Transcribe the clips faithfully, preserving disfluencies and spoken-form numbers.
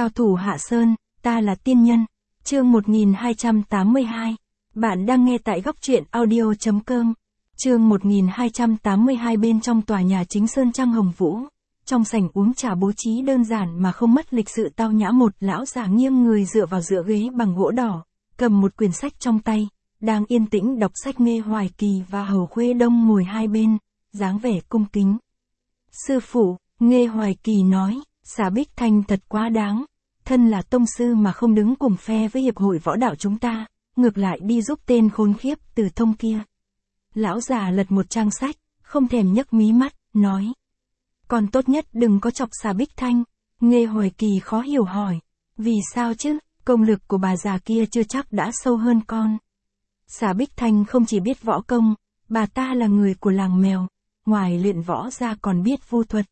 Cao thủ Hạ Sơn, ta là tiên nhân. Chương một nghìn hai trăm tám mươi hai. Bạn đang nghe tại góc truyện audio chấm com. Chương một nghìn hai trăm tám mươi hai. Bên trong tòa nhà chính Sơn Trang Hồng Vũ, trong sảnh uống trà bố trí đơn giản mà không mất lịch sự tao nhã, một lão già nghiêng người dựa vào dựa ghế bằng gỗ đỏ, cầm một quyển sách trong tay, đang yên tĩnh đọc sách. Nghê Hoài Kỳ và Hầu Khuê Đông ngồi hai bên, dáng vẻ cung kính. Sư phụ, Nghê Hoài Kỳ nói, Xà Bích Thanh thật quá đáng. Thân là tông sư mà không đứng cùng phe với hiệp hội võ đạo chúng ta, ngược lại đi giúp tên khốn khiếp Từ Thông kia. Lão già lật một trang sách, không thèm nhấc mí mắt, nói. Còn tốt nhất đừng có chọc Xà Bích Thanh. Nghê Hoài Kỳ khó hiểu hỏi. Vì sao chứ, công lực của bà già kia chưa chắc đã sâu hơn con. Xà Bích Thanh không chỉ biết võ công, bà ta là người của làng mèo, ngoài luyện võ ra còn biết vu thuật.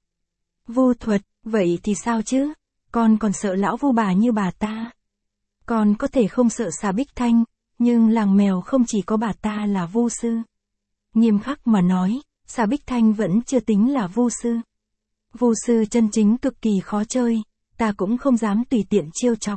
Vu thuật, vậy thì sao chứ? Con còn sợ lão vu bà như bà ta. Con có thể không sợ Xà Bích Thanh, nhưng làng mèo không chỉ có bà ta là vu sư. Nghiêm khắc mà nói, Xà Bích Thanh vẫn chưa tính là vu sư. Vu sư chân chính cực kỳ khó chơi, ta cũng không dám tùy tiện chiêu chọc.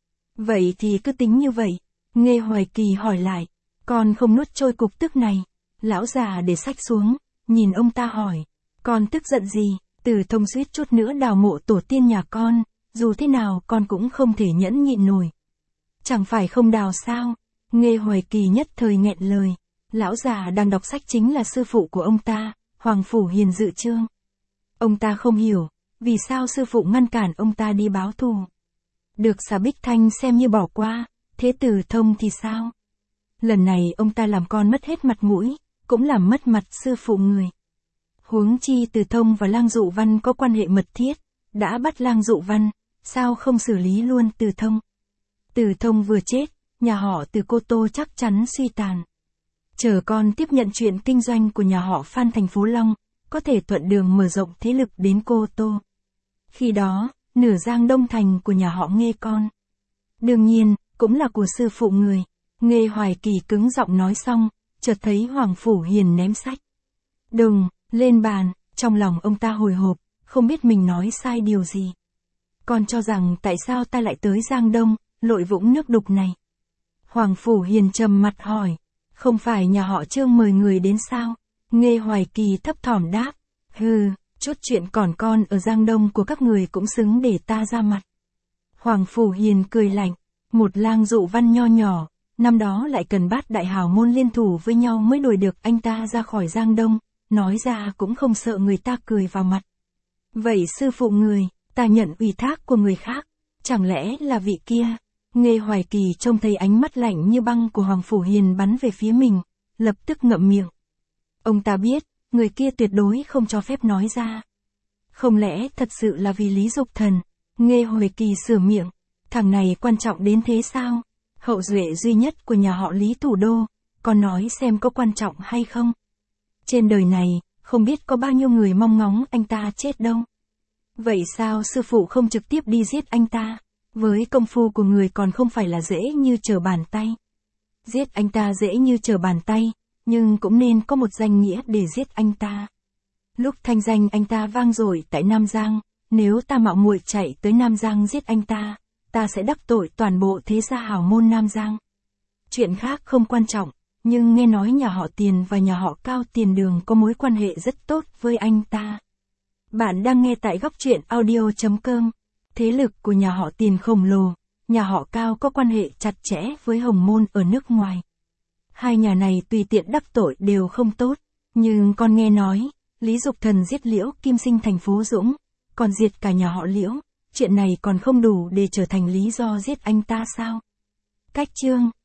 Vậy thì cứ tính như vậy. Nghê Hoài Kỳ hỏi lại, con không nuốt trôi cục tức này. Lão già để sách xuống, nhìn ông ta hỏi, con tức giận gì? Từ Thông suýt chút nữa đào mộ tổ tiên nhà con, dù thế nào con cũng không thể nhẫn nhịn nổi. Chẳng phải không đào sao? Nghê Hoài Kỳ nhất thời nghẹn lời. Lão già đang đọc sách chính là sư phụ của ông ta, Hoàng Phủ Hiền Dự Trương. Ông ta không hiểu, vì sao sư phụ ngăn cản ông ta đi báo thù. Được Xà Bích Thanh xem như bỏ qua, thế Từ Thông thì sao? Lần này ông ta làm con mất hết mặt mũi, cũng làm mất mặt sư phụ người. Huống chi Từ Thông và Lang Dụ Văn có quan hệ mật thiết, đã bắt Lang Dụ Văn, sao không xử lý luôn Từ Thông? Từ Thông vừa chết, nhà họ Từ Cô Tô chắc chắn suy tàn. Chờ con tiếp nhận chuyện kinh doanh của nhà họ Phan thành phố Long, có thể thuận đường mở rộng thế lực đến Cô Tô. Khi đó, nửa Giang Đông Thành của nhà họ Nghê con. Đương nhiên, cũng là của sư phụ người. Nghê Hoài Kỳ cứng giọng nói xong, chợt thấy Hoàng Phủ Hiền ném sách. Đùng, lên bàn, trong lòng ông ta hồi hộp, không biết mình nói sai điều gì. Con cho rằng tại sao ta lại tới Giang Đông, lội vũng nước đục này? Hoàng Phủ Hiền trầm mặt hỏi, không phải nhà họ Trương mời người đến sao? Nghê Hoài Kỳ thấp thỏm đáp, hừ, chút chuyện còn con ở Giang Đông của các người cũng xứng để ta ra mặt. Hoàng Phủ Hiền cười lạnh, một Lang Dụ Văn nho nhỏ, năm đó lại cần bát đại hào môn liên thủ với nhau mới đuổi được anh ta ra khỏi Giang Đông, nói ra cũng không sợ người ta cười vào mặt. Vậy sư phụ người, ta nhận ủy thác của người khác, chẳng lẽ là vị kia? Nghê Hoài Kỳ trông thấy ánh mắt lạnh như băng của Hoàng Phủ Hiền bắn về phía mình, lập tức ngậm miệng. Ông ta biết, người kia tuyệt đối không cho phép nói ra. Không lẽ thật sự là vì Lý Dục Thần? Nghê Hoài Kỳ sửa miệng, thằng này quan trọng đến thế sao? Hậu duệ duy nhất của nhà họ Lý thủ đô, con nói xem có quan trọng hay không? Trên đời này, không biết có bao nhiêu người mong ngóng anh ta chết đâu. Vậy sao sư phụ không trực tiếp đi giết anh ta? Với công phu của người còn không phải là dễ như trở bàn tay. Giết anh ta dễ như trở bàn tay, nhưng cũng nên có một danh nghĩa để giết anh ta. Lúc thanh danh anh ta vang dội tại Nam Giang, nếu ta mạo muội chạy tới Nam Giang giết anh ta, ta sẽ đắc tội toàn bộ thế gia hào môn Nam Giang. Chuyện khác không quan trọng, nhưng nghe nói nhà họ Tiền và nhà họ Cao Tiền Đường có mối quan hệ rất tốt với anh ta. Bạn đang nghe tại góc truyện audio chấm com. Thế lực của nhà họ Tiền khổng lồ, nhà họ Cao có quan hệ chặt chẽ với Hồng Môn ở nước ngoài. Hai nhà này tùy tiện đắc tội đều không tốt, nhưng con nghe nói, Lý Dục Thần giết Liễu Kim Sinh thành phố Dũng, còn diệt cả nhà họ Liễu, chuyện này còn không đủ để trở thành lý do giết anh ta sao? Cách chương